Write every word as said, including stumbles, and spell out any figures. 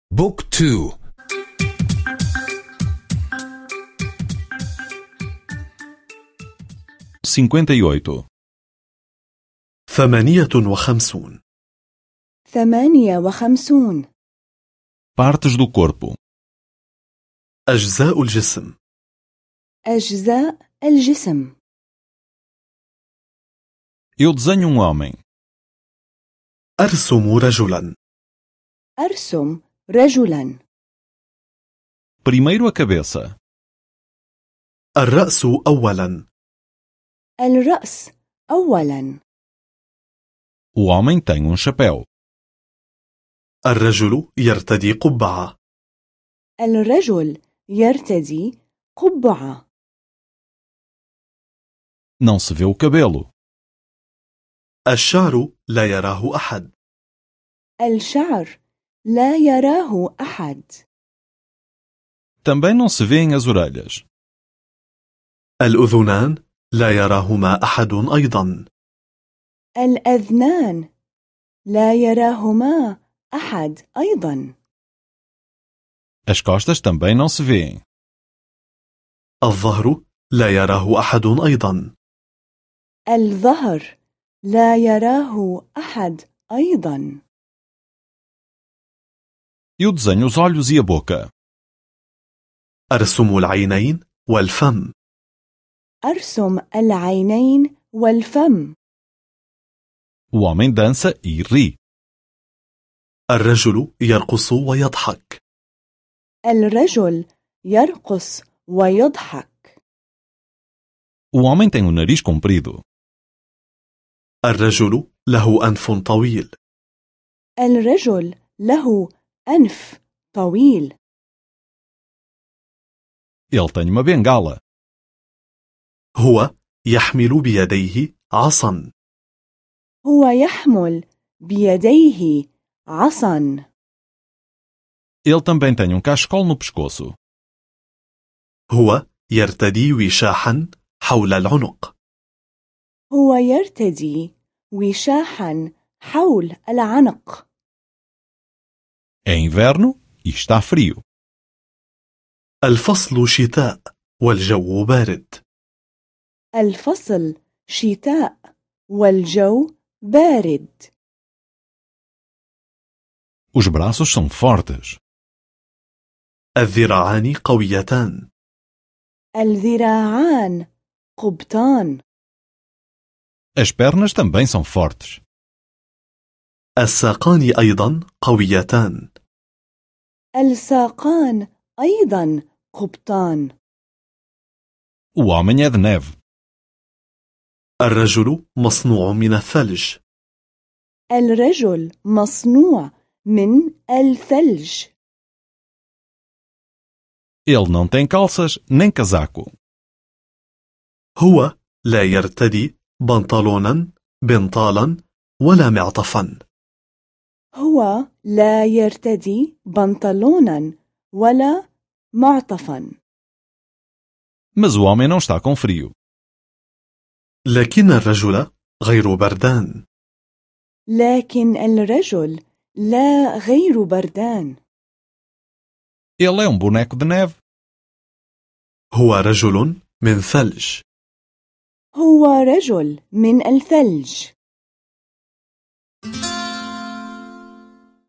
بوك تو. cinquenta e oito. ثمانية وخمسون. ثمانية وخمسون. Partes do corpo. أجزاء الجسم. أجزاء الجسم. Eu desenho um homem. أرسم رجلا. أرسم رجلا. Primeiro a cabeça. الرأس أولا. الرأس أولا. O homem tem um chapéu. الرجل يرتدي قبعة. الرجل يرتدي قبعة. Não se vê o cabelo. الشعر لا يراه أحد. الشعر لا يراه أحد. Também não se vêem as orelhas. الأذنان لا يراهما أحد أيضا. الأذنان لا يراهما أحد أيضا. As costas também não se vêem. الظهر لا يراه أحد أيضا. الظهر لا يراه أحد أيضا. Eu desenho os olhos e a boca. أرسم العينين والفم. أرسم العينين والفم. O homem dança e ri. الرجل يرقص ويضحك. الرجل يرقص ويضحك. O homem tem o nariz comprido. الرجل له أنف طويل. الرجل له أنف طويل. Ele tem uma bengala. هو يحمل بيديه عصا. هو يحمل بيديه عصا. Ele também tem um cachecol no pescoço. هو يرتدي وشاحا حول العنق. هو يرتدي وشاحا حول العنق. É inverno e está frio. الفصل شتاء والجو بارد. الفصل شتاء والجو بارد. Os braços são fortes. الذراعان قويتان. الذراعان قبطان. As pernas também são fortes. الساقان أيضا قويتان. الساقان أيضا قبطان. O homem é de neve. الرجل مصنوع من الثلج. الرجل مصنوع من الثلج. Ele não tem calças nem casaco. هو لا يرتدي بنطلونا بنطالا ولا معطفا. هو لا يرتدي بنطلونا ولا معطفا. Mas o homem não está com frio. لكن الرجل غير بردان. لكن الرجل لا غير بردان. Ele é um boneco de neve. هو رجل من ثلج. هو رجل من الثلج.